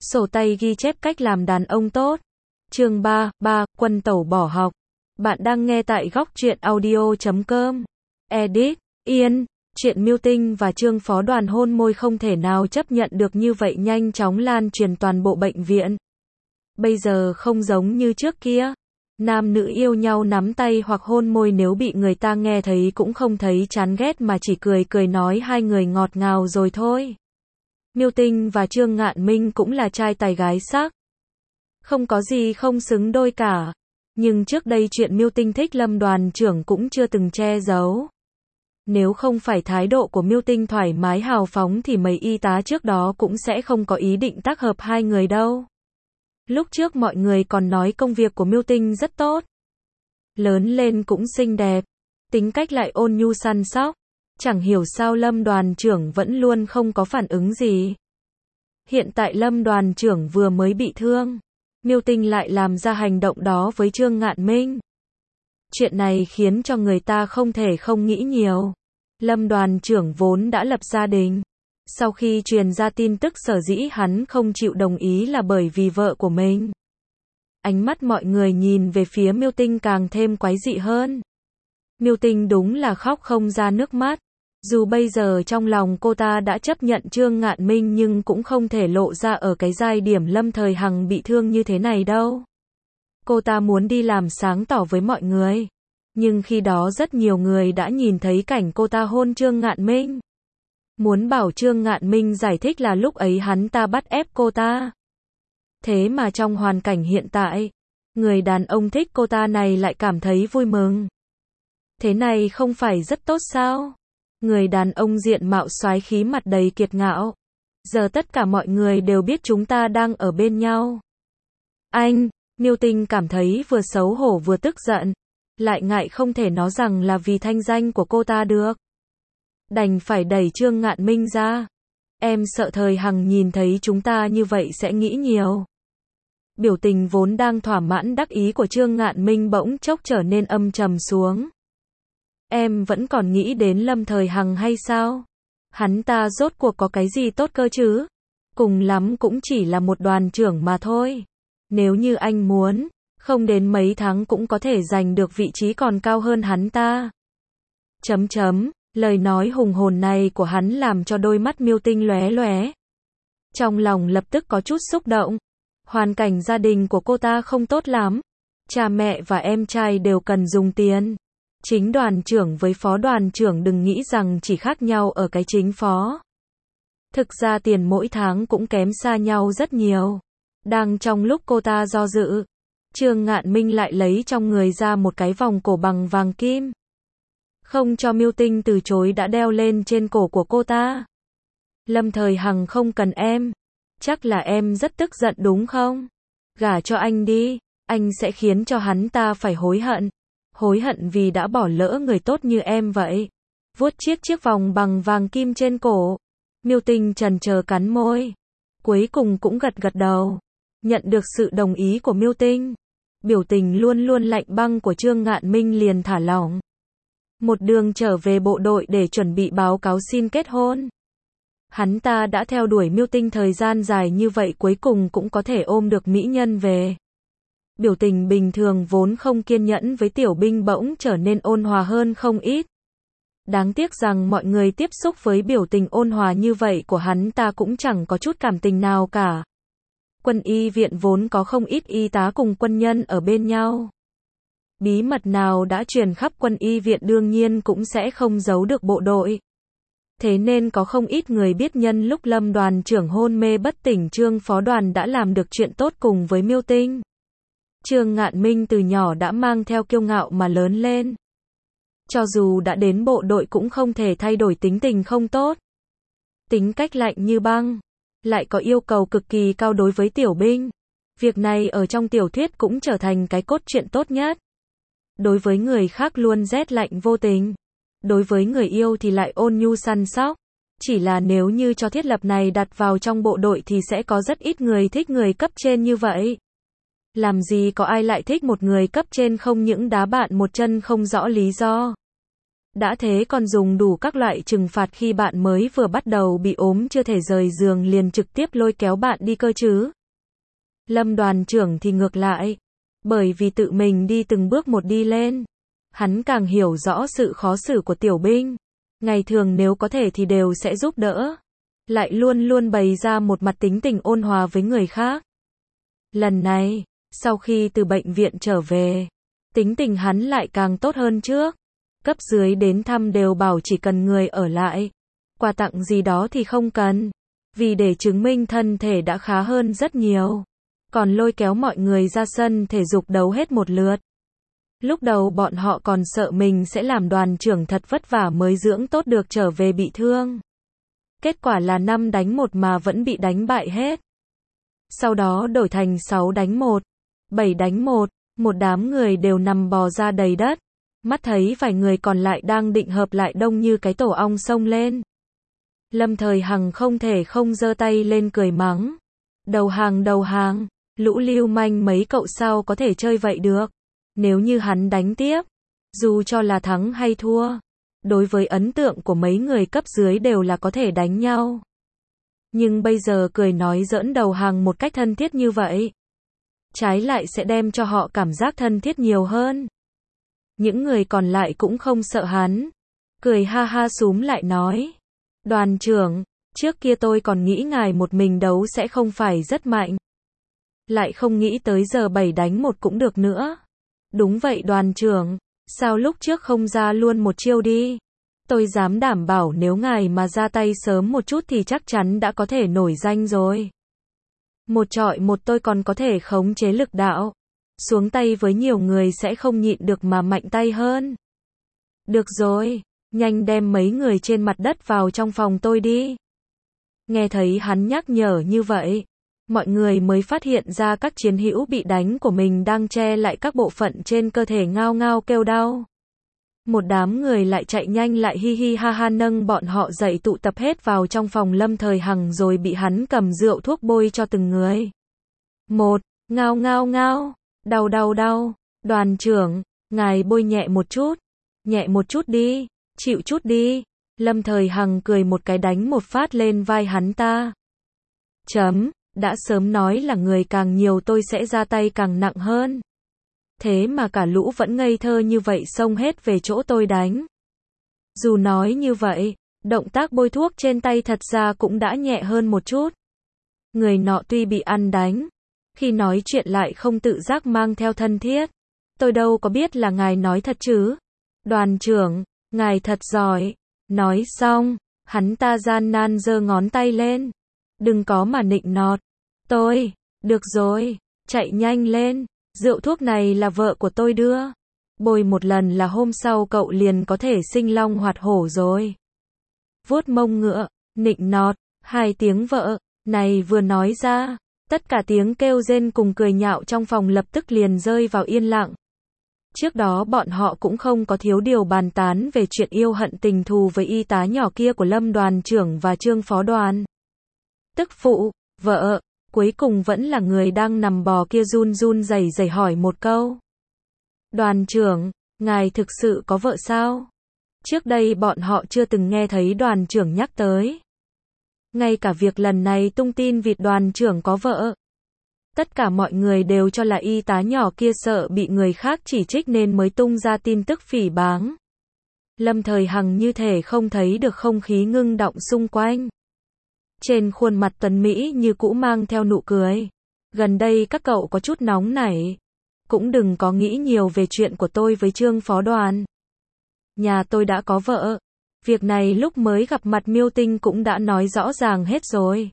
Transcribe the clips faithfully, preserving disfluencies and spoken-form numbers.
Sổ tay ghi chép cách làm đàn ông tốt. Chương ba, ba, quân tẩu bỏ học. Bạn đang nghe tại góc truyện audio chấm com. Edit, Yên, chuyện Miêu Tinh và Trương phó đoàn hôn môi không thể nào chấp nhận được như vậy nhanh chóng lan truyền toàn bộ bệnh viện. Bây giờ không giống như trước kia. Nam nữ yêu nhau nắm tay hoặc hôn môi nếu bị người ta nghe thấy cũng không thấy chán ghét mà chỉ cười cười nói hai người ngọt ngào rồi thôi. Miêu Tinh và Trương Ngạn Minh cũng là trai tài gái sắc. Không có gì không xứng đôi cả. Nhưng trước đây chuyện Miêu Tinh thích Lâm đoàn trưởng cũng chưa từng che giấu. Nếu không phải thái độ của Miêu Tinh thoải mái hào phóng thì mấy y tá trước đó cũng sẽ không có ý định tác hợp hai người đâu. Lúc trước mọi người còn nói công việc của Miêu Tinh rất tốt. Lớn lên cũng xinh đẹp. Tính cách lại ôn nhu săn sóc. Chẳng hiểu sao Lâm đoàn trưởng vẫn luôn không có phản ứng gì. Hiện tại Lâm đoàn trưởng vừa mới bị thương. Miêu Tinh lại làm ra hành động đó với Trương Ngạn Minh. Chuyện này khiến cho người ta không thể không nghĩ nhiều. Lâm đoàn trưởng vốn đã lập gia đình. Sau khi truyền ra tin tức sở dĩ hắn không chịu đồng ý là bởi vì vợ của mình. Ánh mắt mọi người nhìn về phía Miêu Tinh càng thêm quái dị hơn. Miêu Tinh đúng là khóc không ra nước mắt. Dù bây giờ trong lòng cô ta đã chấp nhận Trương Ngạn Minh nhưng cũng không thể lộ ra ở cái giai điểm Lâm Thời Hằng bị thương như thế này đâu. Cô ta muốn đi làm sáng tỏ với mọi người. Nhưng khi đó rất nhiều người đã nhìn thấy cảnh cô ta hôn Trương Ngạn Minh. Muốn bảo Trương Ngạn Minh giải thích là lúc ấy hắn ta bắt ép cô ta. Thế mà trong hoàn cảnh hiện tại, người đàn ông thích cô ta này lại cảm thấy vui mừng. Thế này không phải rất tốt sao? Người đàn ông diện mạo soái khí mặt đầy kiệt ngạo. Giờ tất cả mọi người đều biết chúng ta đang ở bên nhau. Anh, Miêu Tinh cảm thấy vừa xấu hổ vừa tức giận. Lại ngại không thể nói rằng là vì thanh danh của cô ta được. Đành phải đẩy Trương Ngạn Minh ra. Em sợ Thời Hằng nhìn thấy chúng ta như vậy sẽ nghĩ nhiều. Biểu tình vốn đang thỏa mãn đắc ý của Trương Ngạn Minh bỗng chốc trở nên âm trầm xuống. Em vẫn còn nghĩ đến Lâm Thời Hằng hay sao? Hắn ta rốt cuộc có cái gì tốt cơ chứ? Cùng lắm cũng chỉ là một đoàn trưởng mà thôi. Nếu như anh muốn, không đến mấy tháng cũng có thể giành được vị trí còn cao hơn hắn ta. Chấm chấm, lời nói hùng hồn này của hắn làm cho đôi mắt Miêu Tinh lóe lóe. Trong lòng lập tức có chút xúc động. Hoàn cảnh gia đình của cô ta không tốt lắm. Cha mẹ và em trai đều cần dùng tiền. Chính đoàn trưởng với phó đoàn trưởng đừng nghĩ rằng chỉ khác nhau ở cái chính phó. Thực ra tiền mỗi tháng cũng kém xa nhau rất nhiều. Đang trong lúc cô ta do dự, Trương Ngạn Minh lại lấy trong người ra một cái vòng cổ bằng vàng kim. Không cho Miêu Tinh từ chối đã đeo lên trên cổ của cô ta. Lâm Thời Hằng không cần em. Chắc là em rất tức giận đúng không? Gả cho anh đi, anh sẽ khiến cho hắn ta phải hối hận. Hối hận vì đã bỏ lỡ người tốt như em vậy. Vuốt chiếc chiếc vòng bằng vàng kim trên cổ. Miêu Tinh chần chờ cắn môi. Cuối cùng cũng gật gật đầu. Nhận được sự đồng ý của Miêu Tinh. Biểu tình luôn luôn lạnh băng của Trương Ngạn Minh liền thả lỏng. Một đường trở về bộ đội để chuẩn bị báo cáo xin kết hôn. Hắn ta đã theo đuổi Miêu Tinh thời gian dài như vậy cuối cùng cũng có thể ôm được mỹ nhân về. Biểu tình bình thường vốn không kiên nhẫn với Tiểu Binh bỗng trở nên ôn hòa hơn không ít. Đáng tiếc rằng mọi người tiếp xúc với biểu tình ôn hòa như vậy của hắn ta cũng chẳng có chút cảm tình nào cả. Quân y viện vốn có không ít y tá cùng quân nhân ở bên nhau. Bí mật nào đã truyền khắp quân y viện đương nhiên cũng sẽ không giấu được bộ đội. Thế nên có không ít người biết nhân lúc Lâm đoàn trưởng hôn mê bất tỉnh Trương phó đoàn đã làm được chuyện tốt cùng với Miêu Tinh. Trương Ngạn Minh từ nhỏ đã mang theo kiêu ngạo mà lớn lên. Cho dù đã đến bộ đội cũng không thể thay đổi tính tình không tốt. Tính cách lạnh như băng. Lại có yêu cầu cực kỳ cao đối với Tiểu Binh. Việc này ở trong tiểu thuyết cũng trở thành cái cốt truyện tốt nhất. Đối với người khác luôn rét lạnh vô tình. Đối với người yêu thì lại ôn nhu săn sóc. Chỉ là nếu như cho thiết lập này đặt vào trong bộ đội thì sẽ có rất ít người thích người cấp trên như vậy. Làm gì có ai lại thích một người cấp trên không những đá bạn một chân không rõ lý do. Đã thế còn dùng đủ các loại trừng phạt khi bạn mới vừa bắt đầu bị ốm chưa thể rời giường liền trực tiếp lôi kéo bạn đi cơ chứ. Lâm đoàn trưởng thì ngược lại. Bởi vì tự mình đi từng bước một đi lên. Hắn càng hiểu rõ sự khó xử của tiểu binh. Ngày thường nếu có thể thì đều sẽ giúp đỡ. Lại luôn luôn bày ra một mặt tính tình ôn hòa với người khác. Lần này, sau khi từ bệnh viện trở về, tính tình hắn lại càng tốt hơn trước. Cấp dưới đến thăm đều bảo chỉ cần người ở lại. Quà tặng gì đó thì không cần. Vì để chứng minh thân thể đã khá hơn rất nhiều. Còn lôi kéo mọi người ra sân thể dục đấu hết một lượt. Lúc đầu bọn họ còn sợ mình sẽ làm đoàn trưởng thật vất vả mới dưỡng tốt được trở về bị thương. Kết quả là năm đánh một mà vẫn bị đánh bại hết. Sau đó đổi thành sáu đánh một, bảy đánh một, một đám người đều nằm bò ra đầy đất. Mắt thấy vài người còn lại đang định hợp lại đông như cái tổ ong xông lên. Lâm Thời Hằng không thể không giơ tay lên cười mắng. Đầu hàng đầu hàng, lũ lưu manh mấy cậu sao có thể chơi vậy được. Nếu như hắn đánh tiếp, dù cho là thắng hay thua, đối với ấn tượng của mấy người cấp dưới đều là có thể đánh nhau. Nhưng bây giờ cười nói giỡn đầu hàng một cách thân thiết như vậy, trái lại sẽ đem cho họ cảm giác thân thiết nhiều hơn. Những người còn lại cũng không sợ hắn. Cười ha ha xúm lại nói. Đoàn trưởng, trước kia tôi còn nghĩ ngài một mình đấu sẽ không phải rất mạnh. Lại không nghĩ tới giờ bảy đánh một cũng được nữa. Đúng vậy đoàn trưởng, sao lúc trước không ra luôn một chiêu đi. Tôi dám đảm bảo nếu ngài mà ra tay sớm một chút thì chắc chắn đã có thể nổi danh rồi. Một trọi một tôi còn có thể khống chế lực đạo. Xuống tay với nhiều người sẽ không nhịn được mà mạnh tay hơn. Được rồi, nhanh đem mấy người trên mặt đất vào trong phòng tôi đi. Nghe thấy hắn nhắc nhở như vậy, mọi người mới phát hiện ra các chiến hữu bị đánh của mình đang che lại các bộ phận trên cơ thể ngao ngao kêu đau. Một đám người lại chạy nhanh lại hi hi ha ha nâng bọn họ dậy tụ tập hết vào trong phòng Lâm Thời Hằng rồi bị hắn cầm rượu thuốc bôi cho từng người. Một, ngao ngao ngao. Đau đau đau, đoàn trưởng, ngài bôi nhẹ một chút, nhẹ một chút đi, chịu chút đi. Lâm Thời Hằng cười một cái đánh một phát lên vai hắn ta. Chấm, đã sớm nói là người càng nhiều tôi sẽ ra tay càng nặng hơn. Thế mà cả lũ vẫn ngây thơ như vậy xông hết về chỗ tôi đánh. Dù nói như vậy, động tác bôi thuốc trên tay thật ra cũng đã nhẹ hơn một chút. Người nọ tuy bị ăn đánh, khi nói chuyện lại không tự giác mang theo thân thiết. Tôi đâu có biết là ngài nói thật chứ. Đoàn trưởng, ngài thật giỏi. Nói xong, hắn ta gian nan giơ ngón tay lên. Đừng có mà nịnh nọt. Tôi, được rồi, chạy nhanh lên. Rượu thuốc này là vợ của tôi đưa. Bôi một lần là hôm sau cậu liền có thể sinh long hoạt hổ rồi. Vuốt mông ngựa, nịnh nọt, hai tiếng vợ, này vừa nói ra. Tất cả tiếng kêu rên cùng cười nhạo trong phòng lập tức liền rơi vào yên lặng. Trước đó bọn họ cũng không có thiếu điều bàn tán về chuyện yêu hận tình thù với y tá nhỏ kia của Lâm đoàn trưởng và Trương phó đoàn. Tức phụ, vợ, cuối cùng vẫn là người đang nằm bò kia run run rẩy rẩy hỏi một câu. Đoàn trưởng, ngài thực sự có vợ sao? Trước đây bọn họ chưa từng nghe thấy đoàn trưởng nhắc tới. Ngay cả việc lần này tung tin vịt đoàn trưởng có vợ. Tất cả mọi người đều cho là y tá nhỏ kia sợ bị người khác chỉ trích nên mới tung ra tin tức phỉ báng. Lâm Thời Hằng như thể không thấy được không khí ngưng động xung quanh. Trên khuôn mặt tuấn Mỹ như cũ mang theo nụ cười. Gần đây các cậu có chút nóng nảy. Cũng đừng có nghĩ nhiều về chuyện của tôi với Trương phó đoàn. Nhà tôi đã có vợ. Việc này lúc mới gặp mặt Miêu Tinh cũng đã nói rõ ràng hết rồi.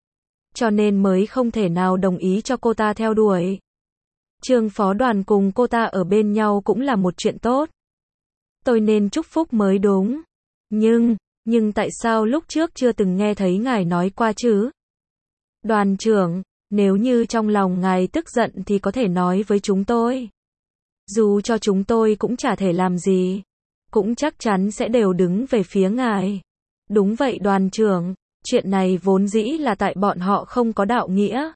Cho nên mới không thể nào đồng ý cho cô ta theo đuổi. Trương phó đoàn cùng cô ta ở bên nhau cũng là một chuyện tốt. Tôi nên chúc phúc mới đúng. Nhưng, nhưng tại sao lúc trước chưa từng nghe thấy ngài nói qua chứ? Đoàn trưởng, nếu như trong lòng ngài tức giận thì có thể nói với chúng tôi. Dù cho chúng tôi cũng chả thể làm gì. Cũng chắc chắn sẽ đều đứng về phía ngài. Đúng vậy đoàn trưởng, chuyện này vốn dĩ là tại bọn họ không có đạo nghĩa.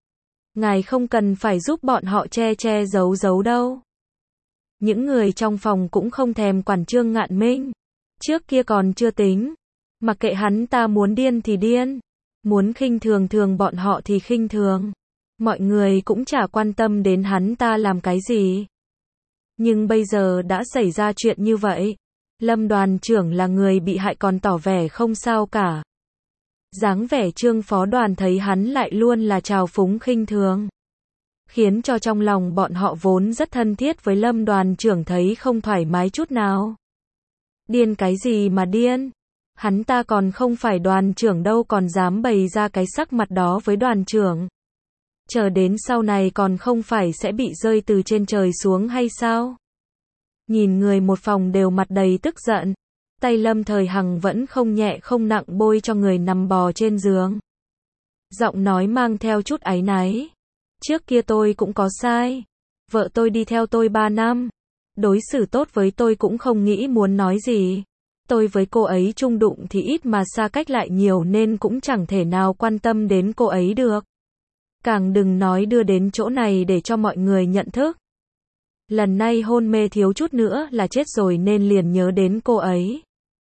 Ngài không cần phải giúp bọn họ che che giấu giấu đâu. Những người trong phòng cũng không thèm quản Trương Ngạn Minh. Trước kia còn chưa tính, mặc kệ hắn ta muốn điên thì điên, muốn khinh thường thường bọn họ thì khinh thường. Mọi người cũng chả quan tâm đến hắn ta làm cái gì. Nhưng bây giờ đã xảy ra chuyện như vậy. Lâm đoàn trưởng là người bị hại còn tỏ vẻ không sao cả. Dáng vẻ Trương phó đoàn thấy hắn lại luôn là trào phúng khinh thường, khiến cho trong lòng bọn họ vốn rất thân thiết với Lâm đoàn trưởng thấy không thoải mái chút nào. Điên cái gì mà điên? Hắn ta còn không phải đoàn trưởng đâu còn dám bày ra cái sắc mặt đó với đoàn trưởng. Chờ đến sau này còn không phải sẽ bị rơi từ trên trời xuống hay sao? Nhìn người một phòng đều mặt đầy tức giận. Tay Lâm Thời Hằng vẫn không nhẹ không nặng bôi cho người nằm bò trên giường. Giọng nói mang theo chút áy náy. Trước kia tôi cũng có sai. Vợ tôi đi theo tôi ba năm. Đối xử tốt với tôi cũng không nghĩ muốn nói gì. Tôi với cô ấy chung đụng thì ít mà xa cách lại nhiều nên cũng chẳng thể nào quan tâm đến cô ấy được. Càng đừng nói đưa đến chỗ này để cho mọi người nhận thức. Lần này hôn mê thiếu chút nữa là chết rồi nên liền nhớ đến cô ấy.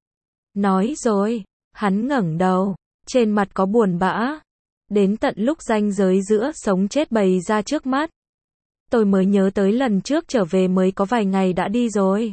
Nói rồi, hắn ngẩng đầu, trên mặt có buồn bã. Đến tận lúc ranh giới giữa sống chết bày ra trước mắt. Tôi mới nhớ tới lần trước trở về mới có vài ngày đã đi rồi.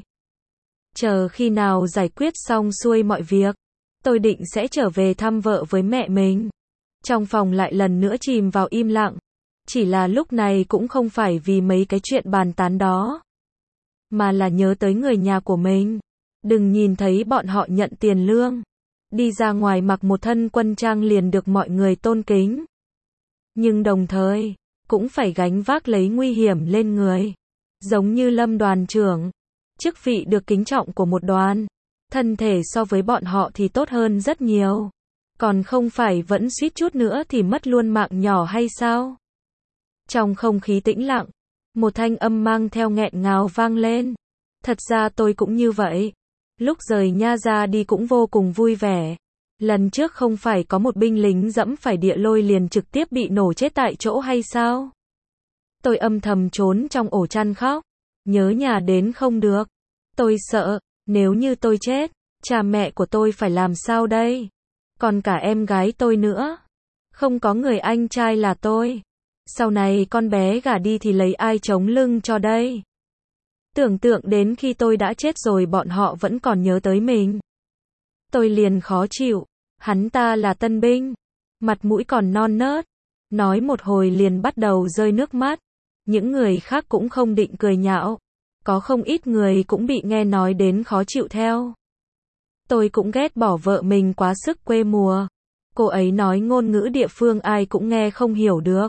Chờ khi nào giải quyết xong xuôi mọi việc, tôi định sẽ trở về thăm vợ với mẹ mình. Trong phòng lại lần nữa chìm vào im lặng. Chỉ là lúc này cũng không phải vì mấy cái chuyện bàn tán đó, mà là nhớ tới người nhà của mình. Đừng nhìn thấy bọn họ nhận tiền lương, đi ra ngoài mặc một thân quân trang liền được mọi người tôn kính. Nhưng đồng thời, cũng phải gánh vác lấy nguy hiểm lên người. Giống như Lâm đoàn trưởng, chức vị được kính trọng của một đoàn, thân thể so với bọn họ thì tốt hơn rất nhiều. Còn không phải vẫn suýt chút nữa thì mất luôn mạng nhỏ hay sao? Trong không khí tĩnh lặng, một thanh âm mang theo nghẹn ngào vang lên. Thật ra tôi cũng như vậy. Lúc rời nha ra đi cũng vô cùng vui vẻ. Lần trước không phải có một binh lính dẫm phải địa lôi liền trực tiếp bị nổ chết tại chỗ hay sao? Tôi âm thầm trốn trong ổ chăn khóc. Nhớ nhà đến không được. Tôi sợ, nếu như tôi chết, cha mẹ của tôi phải làm sao đây? Còn cả em gái tôi nữa. Không có người anh trai là tôi. Sau này con bé gả đi thì lấy ai chống lưng cho đây? Tưởng tượng đến khi tôi đã chết rồi bọn họ vẫn còn nhớ tới mình. Tôi liền khó chịu. Hắn ta là tân binh. Mặt mũi còn non nớt. Nói một hồi liền bắt đầu rơi nước mắt. Những người khác cũng không định cười nhạo. Có không ít người cũng bị nghe nói đến khó chịu theo. Tôi cũng ghét bỏ vợ mình quá sức quê mùa. Cô ấy nói ngôn ngữ địa phương ai cũng nghe không hiểu được.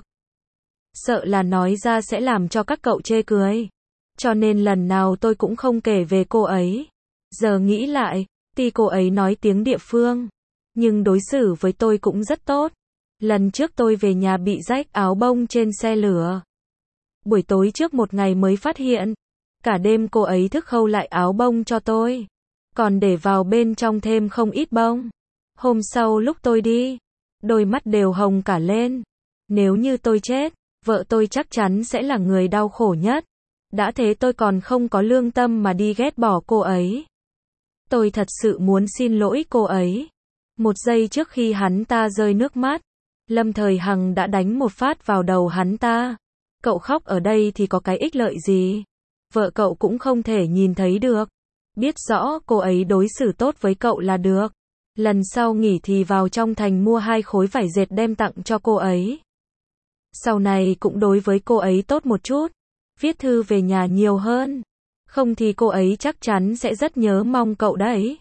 Sợ là nói ra sẽ làm cho các cậu chê cười. Cho nên lần nào tôi cũng không kể về cô ấy. Giờ nghĩ lại, tuy cô ấy nói tiếng địa phương, nhưng đối xử với tôi cũng rất tốt. Lần trước tôi về nhà bị rách áo bông trên xe lửa. Buổi tối trước một ngày mới phát hiện. Cả đêm cô ấy thức khâu lại áo bông cho tôi. Còn để vào bên trong thêm không ít bông. Hôm sau lúc tôi đi, đôi mắt đều hồng cả lên. Nếu như tôi chết, vợ tôi chắc chắn sẽ là người đau khổ nhất. Đã thế tôi còn không có lương tâm mà đi ghét bỏ cô ấy. Tôi thật sự muốn xin lỗi cô ấy. Một giây trước khi hắn ta rơi nước mắt, Lâm Thời Hằng đã đánh một phát vào đầu hắn ta. Cậu khóc ở đây thì có cái ích lợi gì? Vợ cậu cũng không thể nhìn thấy được. Biết rõ cô ấy đối xử tốt với cậu là được. Lần sau nghỉ thì vào trong thành mua hai khối vải dệt đem tặng cho cô ấy. Sau này cũng đối với cô ấy tốt một chút. Viết thư về nhà nhiều hơn. Không thì cô ấy chắc chắn sẽ rất nhớ mong cậu đấy.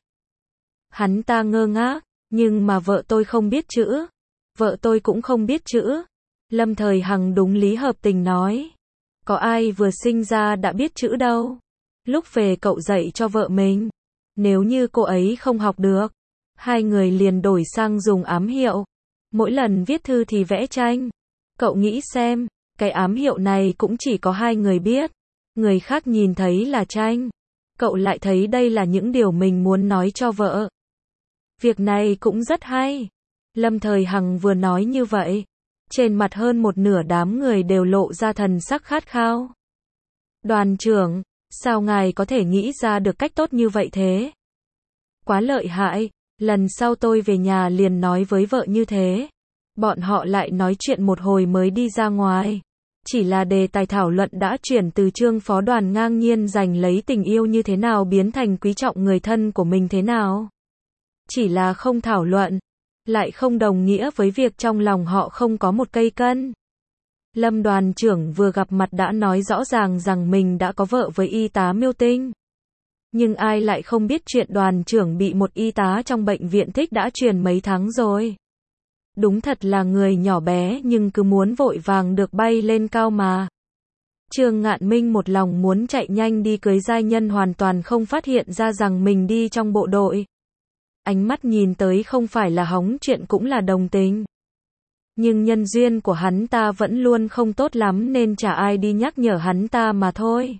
Hắn ta ngơ ngác. Nhưng mà vợ tôi không biết chữ. Vợ tôi cũng không biết chữ. Lâm Thời Hằng đúng lý hợp tình nói. Có ai vừa sinh ra đã biết chữ đâu. Lúc về cậu dạy cho vợ mình. Nếu như cô ấy không học được, hai người liền đổi sang dùng ám hiệu. Mỗi lần viết thư thì vẽ tranh. Cậu nghĩ xem, cái ám hiệu này cũng chỉ có hai người biết. Người khác nhìn thấy là tranh. Cậu lại thấy đây là những điều mình muốn nói cho vợ. Việc này cũng rất hay. Lâm Thời Hằng vừa nói như vậy. Trên mặt hơn một nửa đám người đều lộ ra thần sắc khát khao. Đoàn trưởng, sao ngài có thể nghĩ ra được cách tốt như vậy thế? Quá lợi hại, lần sau tôi về nhà liền nói với vợ như thế. Bọn họ lại nói chuyện một hồi mới đi ra ngoài. Chỉ là đề tài thảo luận đã chuyển từ Trương phó đoàn ngang nhiên giành lấy tình yêu như thế nào biến thành quý trọng người thân của mình thế nào. Chỉ là không thảo luận, lại không đồng nghĩa với việc trong lòng họ không có một cây cân. Lâm đoàn trưởng vừa gặp mặt đã nói rõ ràng rằng mình đã có vợ với y tá Miêu Tinh. Nhưng ai lại không biết chuyện đoàn trưởng bị một y tá trong bệnh viện thích đã truyền mấy tháng rồi. Đúng thật là người nhỏ bé nhưng cứ muốn vội vàng được bay lên cao mà. Trương Ngạn Minh một lòng muốn chạy nhanh đi cưới giai nhân hoàn toàn không phát hiện ra rằng mình đi trong bộ đội. Ánh mắt nhìn tới không phải là hóng chuyện cũng là đồng tình. Nhưng nhân duyên của hắn ta vẫn luôn không tốt lắm nên chả ai đi nhắc nhở hắn ta mà thôi.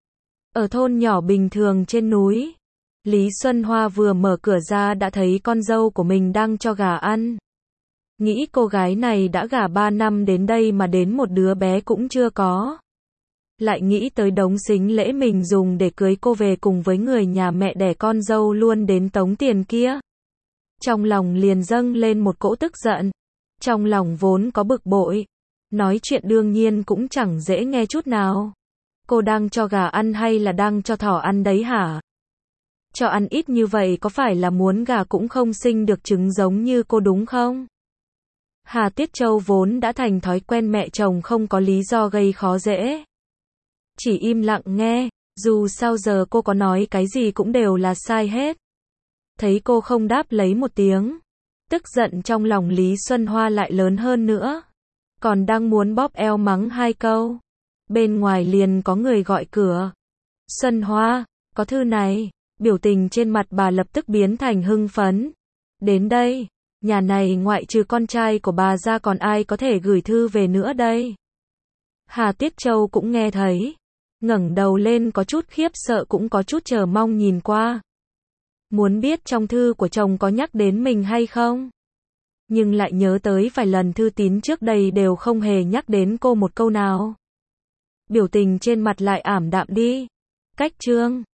Ở thôn nhỏ bình thường trên núi, Lý Xuân Hoa vừa mở cửa ra đã thấy con dâu của mình đang cho gà ăn. Nghĩ cô gái này đã gả ba năm đến đây mà đến một đứa bé cũng chưa có. Lại nghĩ tới đống sính lễ mình dùng để cưới cô về cùng với người nhà mẹ đẻ con dâu luôn đến tống tiền kia. Trong lòng liền dâng lên một cỗ tức giận. Trong lòng vốn có bực bội. Nói chuyện đương nhiên cũng chẳng dễ nghe chút nào. Cô đang cho gà ăn hay là đang cho thỏ ăn đấy hả? Cho ăn ít như vậy có phải là muốn gà cũng không sinh được trứng giống như cô đúng không? Hà Tiết Châu vốn đã thành thói quen mẹ chồng không có lý do gây khó dễ. Chỉ im lặng nghe, dù sao giờ cô có nói cái gì cũng đều là sai hết. Thấy cô không đáp lấy một tiếng. Tức giận trong lòng Lý Xuân Hoa lại lớn hơn nữa. Còn đang muốn bóp eo mắng hai câu. Bên ngoài liền có người gọi cửa. Xuân Hoa, có thư này. Biểu tình trên mặt bà lập tức biến thành hưng phấn. Đến đây, nhà này ngoại trừ con trai của bà ra còn ai có thể gửi thư về nữa đây. Hà Tiết Châu cũng nghe thấy. Ngẩng đầu lên có chút khiếp sợ cũng có chút chờ mong nhìn qua. Muốn biết trong thư của chồng có nhắc đến mình hay không? Nhưng lại nhớ tới vài lần thư tín trước đây đều không hề nhắc đến cô một câu nào. Biểu tình trên mặt lại ảm đạm đi. Cách Trương